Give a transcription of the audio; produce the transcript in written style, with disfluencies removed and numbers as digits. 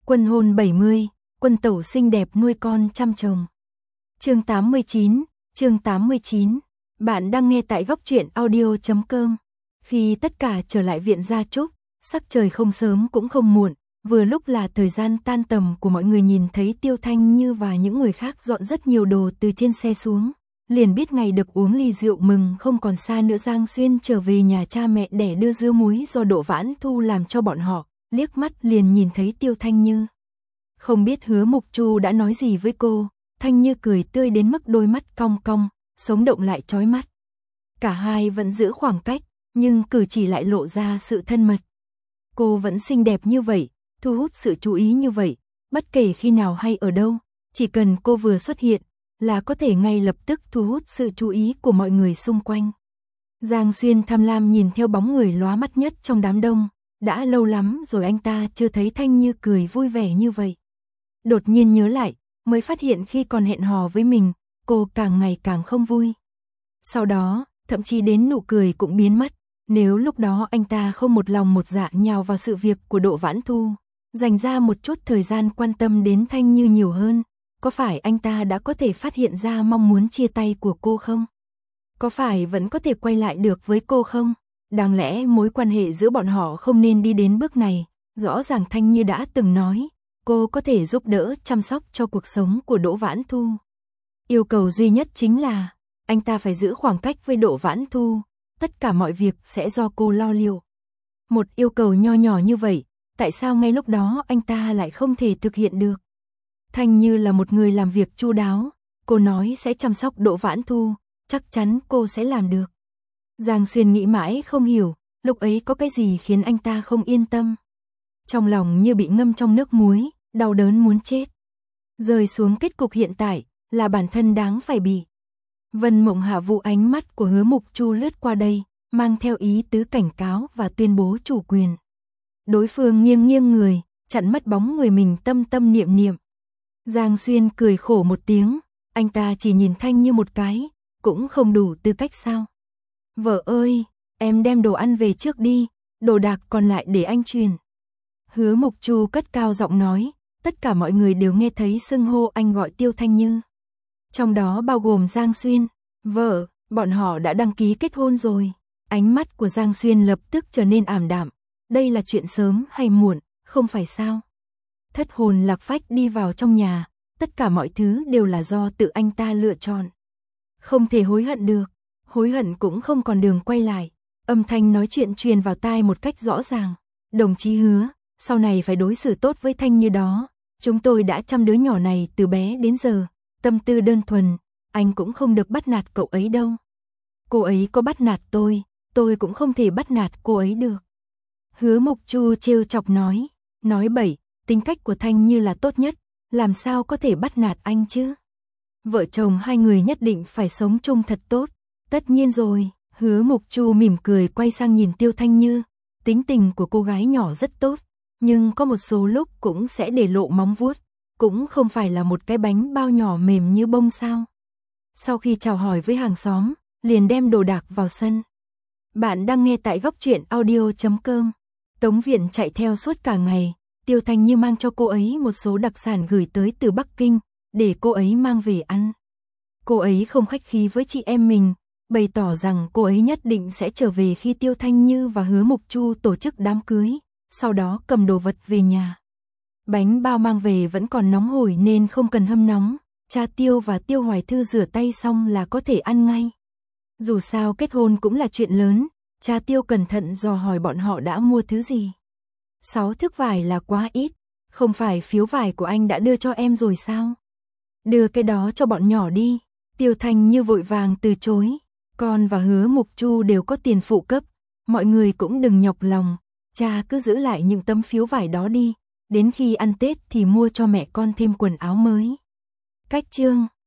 Quân hôn 70, quân tẩu xinh đẹp nuôi con chăm chồng. Chương 89. Bạn đang nghe tại góc truyện audio.com. Khi tất cả trở lại viện gia trúc, sắc trời không sớm cũng không muộn, vừa lúc là thời gian tan tầm của mọi người. Nhìn thấy Tiêu Thanh Như và những người khác dọn rất nhiều đồ từ trên xe xuống, liền biết ngày được uống ly rượu mừng không còn xa nữa. Giang Xuyên trở về nhà cha mẹ đẻ đưa dưa muối do Đỗ Vãn Thu làm cho bọn họ, liếc mắt liền nhìn thấy Tiêu Thanh Như. Không biết Hứa Mục Chu đã nói gì với cô, Thanh Như cười tươi đến mức đôi mắt cong cong, sống động lại chói mắt. Cả hai vẫn giữ khoảng cách, nhưng cử chỉ lại lộ ra sự thân mật. Cô vẫn xinh đẹp như vậy, thu hút sự chú ý như vậy, bất kể khi nào hay ở đâu, chỉ cần cô vừa xuất hiện, là có thể ngay lập tức thu hút sự chú ý của mọi người xung quanh. Giang Xuyên tham lam nhìn theo bóng người lóa mắt nhất trong đám đông, đã lâu lắm rồi anh ta chưa thấy Thanh Như cười vui vẻ như vậy. Đột nhiên nhớ lại, mới phát hiện khi còn hẹn hò với mình, cô càng ngày càng không vui. Sau đó, thậm chí đến nụ cười cũng biến mất, nếu lúc đó anh ta không một lòng một dạ nhào vào sự việc của Đỗ Vãn Thu, dành ra một chút thời gian quan tâm đến Thanh Như nhiều hơn, có phải anh ta đã có thể phát hiện ra mong muốn chia tay của cô không? Có phải vẫn có thể quay lại được với cô không? Đáng lẽ mối quan hệ giữa bọn họ không nên đi đến bước này, rõ ràng Thanh Như đã từng nói, cô có thể giúp đỡ chăm sóc cho cuộc sống của Đỗ Vãn Thu. Yêu cầu duy nhất chính là, anh ta phải giữ khoảng cách với Đỗ Vãn Thu, tất cả mọi việc sẽ do cô lo liệu. Một yêu cầu nho nhỏ như vậy, tại sao ngay lúc đó anh ta lại không thể thực hiện được? Thanh Như là một người làm việc chu đáo, cô nói sẽ chăm sóc Đỗ Vãn Thu, chắc chắn cô sẽ làm được. Giang Xuyên nghĩ mãi không hiểu, lúc ấy có cái gì khiến anh ta không yên tâm. Trong lòng như bị ngâm trong nước muối, đau đớn muốn chết. Rơi xuống kết cục hiện tại, là bản thân đáng phải bị. Vân Mộng Hạ vụ ánh mắt của Hứa Mục Chu lướt qua đây, mang theo ý tứ cảnh cáo và tuyên bố chủ quyền. Đối phương nghiêng nghiêng người, chặn mất bóng người mình tâm tâm niệm niệm. Giang Xuyên cười khổ một tiếng, anh ta chỉ nhìn Thanh Như một cái, cũng không đủ tư cách sao? Vợ ơi, em đem đồ ăn về trước đi, đồ đạc còn lại để anh truyền. Hứa Mục Chu cất cao giọng nói, tất cả mọi người đều nghe thấy xưng hô anh gọi Tiêu Thanh Như. Trong đó bao gồm Giang Xuyên, vợ, bọn họ đã đăng ký kết hôn rồi. Ánh mắt của Giang Xuyên lập tức trở nên ảm đạm, đây là chuyện sớm hay muộn, không phải sao? Thất hồn lạc phách đi vào trong nhà, tất cả mọi thứ đều là do tự anh ta lựa chọn. Không thể hối hận được, hối hận cũng không còn đường quay lại. Âm thanh nói chuyện truyền vào tai một cách rõ ràng. Đồng chí Hứa, sau này phải đối xử tốt với Thanh Như đó. Chúng tôi đã chăm đứa nhỏ này từ bé đến giờ, tâm tư đơn thuần, anh cũng không được bắt nạt cậu ấy đâu. Cô ấy có bắt nạt tôi cũng không thể bắt nạt cô ấy được. Hứa Mục Chu trêu chọc nói bậy, tính cách của Thanh Như là tốt nhất, làm sao có thể bắt nạt anh chứ? Vợ chồng hai người nhất định phải sống chung thật tốt. Tất nhiên rồi, Hứa Mục Chu mỉm cười quay sang nhìn Tiêu Thanh Như, tính tình của cô gái nhỏ rất tốt, nhưng có một số lúc cũng sẽ để lộ móng vuốt, cũng không phải là một cái bánh bao nhỏ mềm như bông sao. Sau khi chào hỏi với hàng xóm, liền đem đồ đạc vào sân. Bạn đang nghe tại góc truyện audio.com. Tống Viện chạy theo suốt cả ngày, Tiêu Thanh Như mang cho cô ấy một số đặc sản gửi tới từ Bắc Kinh, để cô ấy mang về ăn. Cô ấy không khách khí với chị em mình, bày tỏ rằng cô ấy nhất định sẽ trở về khi Tiêu Thanh Như và Hứa Mục Chu tổ chức đám cưới, sau đó cầm đồ vật về nhà. Bánh bao mang về vẫn còn nóng hổi nên không cần hâm nóng, cha Tiêu và Tiêu Hoài Thư rửa tay xong là có thể ăn ngay. Dù sao kết hôn cũng là chuyện lớn, cha Tiêu cẩn thận dò hỏi bọn họ đã mua thứ gì. 6 thước vải là quá ít, không phải phiếu vải của anh đã đưa cho em rồi sao? Đưa cái đó cho bọn nhỏ đi. Tiêu Thanh Như vội vàng từ chối, con và Hứa Mục Chu đều có tiền phụ cấp, mọi người cũng đừng nhọc lòng, cha cứ giữ lại những tấm phiếu vải đó đi, đến khi ăn Tết thì mua cho mẹ con thêm quần áo mới. Cách chương